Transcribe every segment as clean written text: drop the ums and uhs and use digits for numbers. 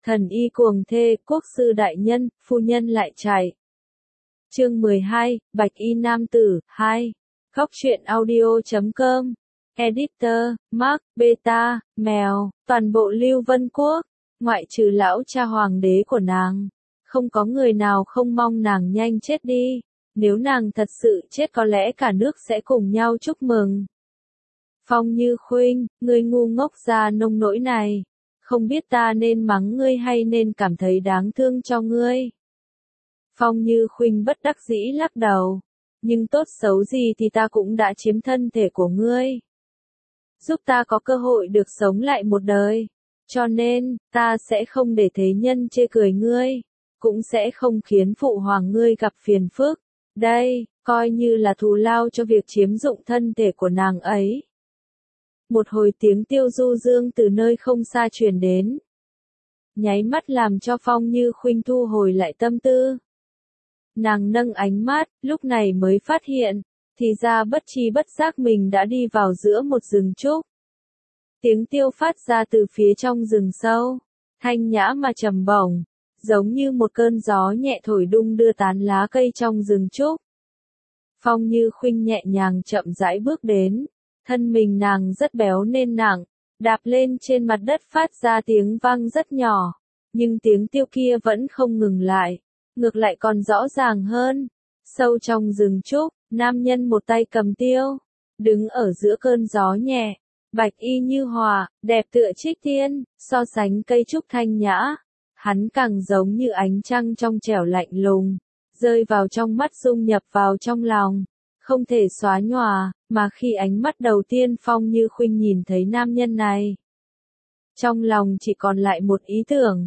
Thần y cuồng thê, quốc sư đại nhân, phu nhân lại chạy. Chương 12, Bạch y nam tử, 2. Góc truyện audio.com. Editor, Mark, Beta, Mèo, toàn bộ Lưu Vân Quốc, ngoại trừ lão cha hoàng đế của nàng. Không có người nào không mong nàng nhanh chết đi. Nếu nàng thật sự chết có lẽ cả nước sẽ cùng nhau chúc mừng. Phong Như Khuynh, ngươi ngu ngốc ra nông nỗi này. Không biết ta nên mắng ngươi hay nên cảm thấy đáng thương cho ngươi. Phong Như Khuynh bất đắc dĩ lắc đầu. Nhưng tốt xấu gì thì ta cũng đã chiếm thân thể của ngươi. Giúp ta có cơ hội được sống lại một đời. Cho nên, ta sẽ không để thế nhân chê cười ngươi. Cũng sẽ không khiến phụ hoàng ngươi gặp phiền phức. Đây, coi như là thù lao cho việc chiếm dụng thân thể của nàng ấy. Một hồi tiếng tiêu du dương từ nơi không xa truyền đến. Nháy mắt làm cho Phong Như Khuynh thu hồi lại tâm tư. Nàng nâng ánh mắt, lúc này mới phát hiện, thì ra bất tri bất giác mình đã đi vào giữa một rừng trúc. Tiếng tiêu phát ra từ phía trong rừng sâu, thanh nhã mà trầm bổng, giống như một cơn gió nhẹ thổi đung đưa tán lá cây trong rừng trúc. Phong Như Khuynh nhẹ nhàng chậm rãi bước đến, thân mình nàng rất béo nên nặng, đạp lên trên mặt đất phát ra tiếng vang rất nhỏ, nhưng tiếng tiêu kia vẫn không ngừng lại, ngược lại còn rõ ràng hơn. Sâu trong rừng trúc, nam nhân một tay cầm tiêu, đứng ở giữa cơn gió nhẹ, bạch y như hòa, đẹp tựa trích tiên, so sánh cây trúc thanh nhã. Hắn càng giống như ánh trăng trong trẻo lạnh lùng, rơi vào trong mắt dung nhập vào trong lòng, không thể xóa nhòa, mà khi ánh mắt đầu tiên Phong Như Khuynh nhìn thấy nam nhân này. Trong lòng chỉ còn lại một ý tưởng,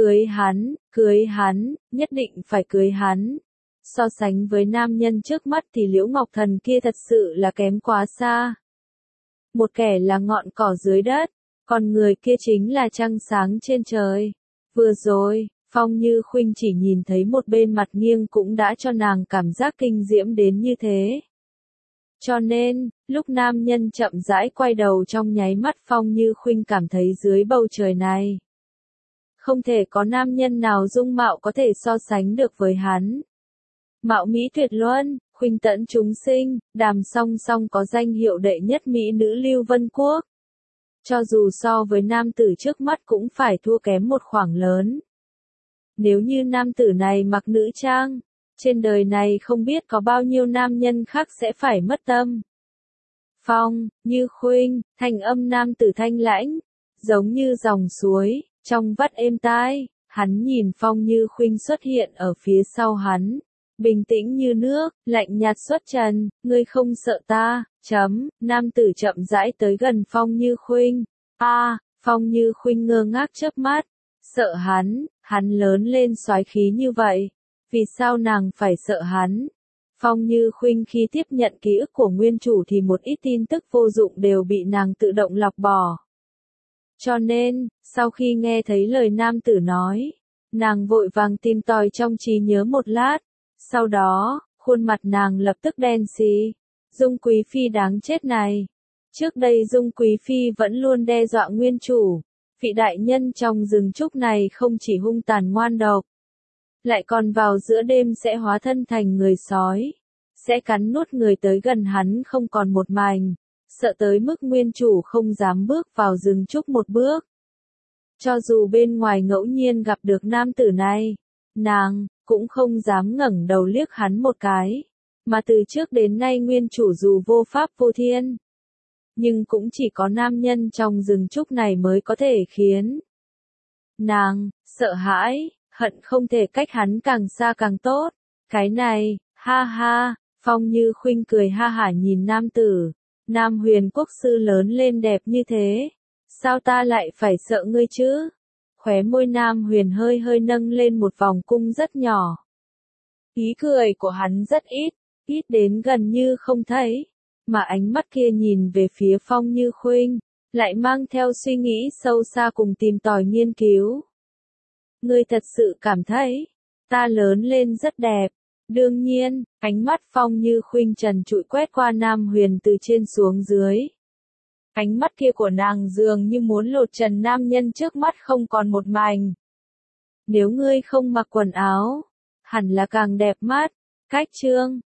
cưới hắn, nhất định phải cưới hắn. So sánh với nam nhân trước mắt thì Liễu Ngọc Thần kia thật sự là kém quá xa. Một kẻ là ngọn cỏ dưới đất, còn người kia chính là trăng sáng trên trời. Vừa rồi, Phong Như Khuynh chỉ nhìn thấy một bên mặt nghiêng cũng đã cho nàng cảm giác kinh diễm đến như thế. Cho nên, lúc nam nhân chậm rãi quay đầu trong nháy mắt Phong Như Khuynh cảm thấy dưới bầu trời này. Không thể có nam nhân nào dung mạo có thể so sánh được với hắn. Mạo mỹ tuyệt luân, khuynh tẫn chúng sinh, đàm song song có danh hiệu đệ nhất mỹ nữ Lưu Vân Quốc. Cho dù so với nam tử trước mắt cũng phải thua kém một khoảng lớn. Nếu như nam tử này mặc nữ trang, trên đời này không biết có bao nhiêu nam nhân khác sẽ phải mất tâm. Phong Như Khuynh, thanh âm nam tử thanh lãnh, giống như dòng suối, trong vắt êm tai. Hắn nhìn Phong Như Khuynh xuất hiện ở phía sau hắn, bình tĩnh như nước, lạnh nhạt xuất trần, ngươi không sợ ta, nam tử chậm rãi tới gần Phong Như Khuynh. Phong Như Khuynh ngơ ngác chớp mắt, sợ hắn lớn lên soái khí như vậy, vì sao nàng phải sợ hắn? Phong Như Khuynh khi tiếp nhận ký ức của nguyên chủ thì một ít tin tức vô dụng đều bị nàng tự động lọc bỏ. Cho nên, sau khi nghe thấy lời nam tử nói, nàng vội vàng tìm tòi trong trí nhớ một lát, sau đó, khuôn mặt nàng lập tức đen xì. Dung Quý Phi đáng chết này. Trước đây Dung Quý Phi vẫn luôn đe dọa nguyên chủ, vị đại nhân trong rừng trúc này không chỉ hung tàn ngoan độc, lại còn vào giữa đêm sẽ hóa thân thành người sói, sẽ cắn nuốt người tới gần hắn không còn một mảnh, sợ tới mức nguyên chủ không dám bước vào rừng trúc một bước. Cho dù bên ngoài ngẫu nhiên gặp được nam tử này, nàng cũng không dám ngẩng đầu liếc hắn một cái, mà từ trước đến nay nguyên chủ dù vô pháp vô thiên, nhưng cũng chỉ có nam nhân trong rừng trúc này mới có thể khiến nàng sợ hãi, hận không thể cách hắn càng xa càng tốt. Cái này, ha ha, Phong Như Khuynh cười ha hả nhìn nam tử, Nam Huyền quốc sư lớn lên đẹp như thế, sao ta lại phải sợ ngươi chứ? Khóe môi Nam Huyền hơi hơi nâng lên một vòng cung rất nhỏ. Ý cười của hắn rất ít đến gần như không thấy, mà ánh mắt kia nhìn về phía Phong Như Khuynh, lại mang theo suy nghĩ sâu xa cùng tìm tòi nghiên cứu. Ngươi thật sự cảm thấy, ta lớn lên rất đẹp. Đương nhiên, ánh mắt Phong Như Khuynh trần trụi quét qua Nam Huyền từ trên xuống dưới. Ánh mắt kia của nàng dường như muốn lột trần nam nhân trước mắt không còn một mảnh. Nếu ngươi không mặc quần áo, hẳn là càng đẹp mắt. Cách chương